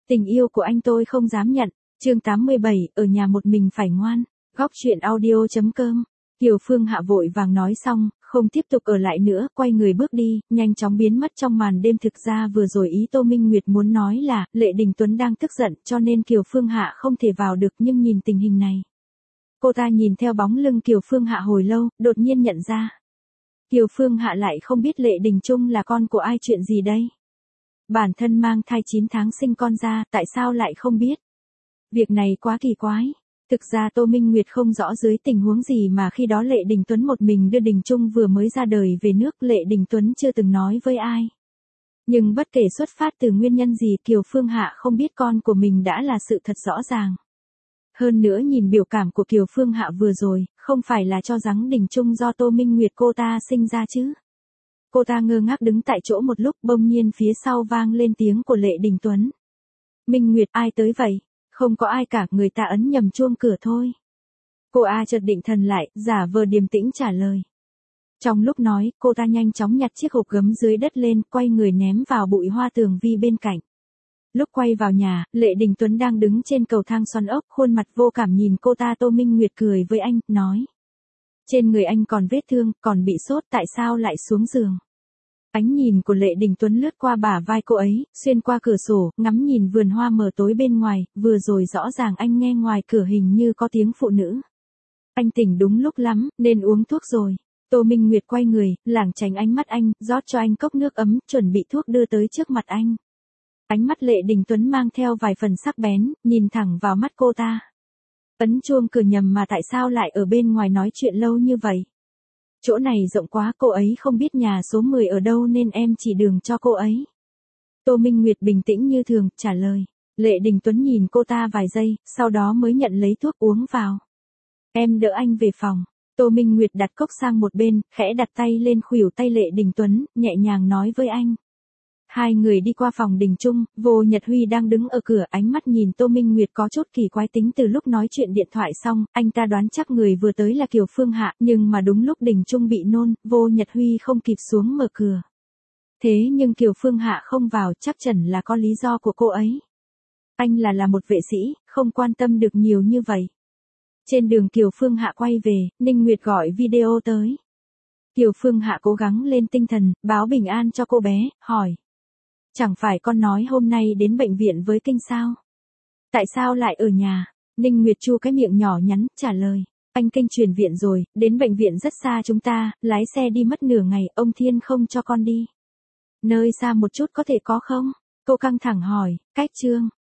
Tình yêu của anh tôi không dám nhận. Chương 87, ở nhà một mình phải ngoan. Góc truyện audio.com. Kiều Phương Hạ vội vàng nói xong, không tiếp tục ở lại nữa, quay người bước đi, nhanh chóng biến mất trong màn đêm. Thực ra vừa rồi ý Tô Minh Nguyệt muốn nói là, Lệ Đình Tuấn đang tức giận, cho nên Kiều Phương Hạ không thể vào được, nhưng nhìn tình hình này. Cô ta nhìn theo bóng lưng Kiều Phương Hạ hồi lâu, đột nhiên nhận ra. Kiều Phương Hạ lại không biết Lệ Đình Trung là con của ai, chuyện gì đây? Bản thân mang thai 9 tháng sinh con ra, tại sao lại không biết? Việc này quá kỳ quái. Thực ra Tô Minh Nguyệt không rõ dưới tình huống gì mà khi đó Lệ Đình Tuấn một mình đưa Đình Trung vừa mới ra đời về nước, Lệ Đình Tuấn chưa từng nói với ai. Nhưng bất kể xuất phát từ nguyên nhân gì, Kiều Phương Hạ không biết con của mình đã là sự thật rõ ràng. Hơn nữa nhìn biểu cảm của Kiều Phương Hạ vừa rồi, không phải là cho rằng Đình Trung do Tô Minh Nguyệt cô ta sinh ra chứ. Cô ta ngơ ngác đứng tại chỗ một lúc, bỗng nhiên phía sau vang lên tiếng của Lệ Đình Tuấn. Minh Nguyệt, ai tới vậy? Không có ai cả, người ta ấn nhầm chuông cửa thôi. Cô chợt định thần lại, giả vờ điềm tĩnh trả lời. Trong lúc nói, cô ta nhanh chóng nhặt chiếc hộp gấm dưới đất lên, quay người ném vào bụi hoa tường vi bên cạnh. Lúc quay vào nhà, Lệ Đình Tuấn đang đứng trên cầu thang xoắn ốc, khuôn mặt vô cảm nhìn cô ta. Tô Minh Nguyệt cười với anh, nói. Trên người anh còn vết thương, còn bị sốt, tại sao lại xuống giường? Ánh nhìn của Lệ Đình Tuấn lướt qua bả vai cô ấy, xuyên qua cửa sổ, ngắm nhìn vườn hoa mờ tối bên ngoài, vừa rồi rõ ràng anh nghe ngoài cửa hình như có tiếng phụ nữ. Anh tỉnh đúng lúc lắm, nên uống thuốc rồi. Tô Minh Nguyệt quay người, lảng tránh ánh mắt anh, rót cho anh cốc nước ấm, chuẩn bị thuốc đưa tới trước mặt anh. Ánh mắt Lệ Đình Tuấn mang theo vài phần sắc bén, nhìn thẳng vào mắt cô ta. Ấn chuông cửa nhầm mà tại sao lại ở bên ngoài nói chuyện lâu như vậy? Chỗ này rộng quá, cô ấy không biết nhà số 10 ở đâu nên em chỉ đường cho cô ấy. Tô Minh Nguyệt bình tĩnh như thường, trả lời. Lệ Đình Tuấn nhìn cô ta vài giây, sau đó mới nhận lấy thuốc uống vào. Em đỡ anh về phòng. Tô Minh Nguyệt đặt cốc sang một bên, khẽ đặt tay lên khuỷu tay Lệ Đình Tuấn, nhẹ nhàng nói với anh. Hai người đi qua phòng Đình Trung, Vô Nhật Huy đang đứng ở cửa, ánh mắt nhìn Tô Minh Nguyệt có chút kỳ quái. Tính từ lúc nói chuyện điện thoại xong, anh ta đoán chắc người vừa tới là Kiều Phương Hạ, nhưng mà đúng lúc Đình Trung bị nôn, Vô Nhật Huy không kịp xuống mở cửa. Thế nhưng Kiều Phương Hạ không vào, chắc chắn là có lý do của cô ấy. Anh là một vệ sĩ, không quan tâm được nhiều như vậy. Trên đường Kiều Phương Hạ quay về, Ninh Nguyệt gọi video tới. Kiều Phương Hạ cố gắng lên tinh thần, báo bình an cho cô bé, hỏi. Chẳng phải con nói hôm nay đến bệnh viện với Kinh sao? Tại sao lại ở nhà? Ninh Nguyệt chu cái miệng nhỏ nhắn, trả lời. Anh Kinh chuyển viện rồi, đến bệnh viện rất xa chúng ta, lái xe đi mất nửa ngày, ông Thiên không cho con đi. Nơi xa một chút có thể có không? Cô căng thẳng hỏi, cách Trương.